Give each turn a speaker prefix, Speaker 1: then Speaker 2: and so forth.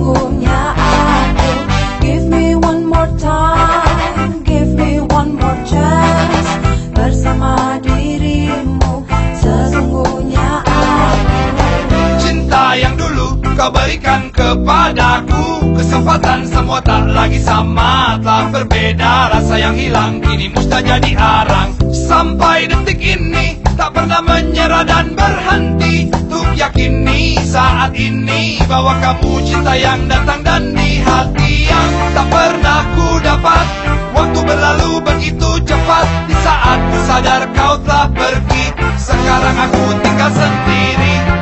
Speaker 1: sesungguhnya aku. Give me one more time, give me one more chance. Bersama dirimu sesungguhnya aku.
Speaker 2: Cinta yang dulu kau berikan kepadaku, kesempatan semua tak lagi sama, telah berbeda. Rasa yang hilang kini mustahil jadi arang. Sampai detik ini tak pernah menyerah dan berhenti untuk yakini saat ini bahwa kamu cinta yang datang dan di hati yang tak pernah ku dapat. Waktu berlalu begitu cepat, di saat ku sadar kau telah pergi. Sekarang aku tinggal sendiri.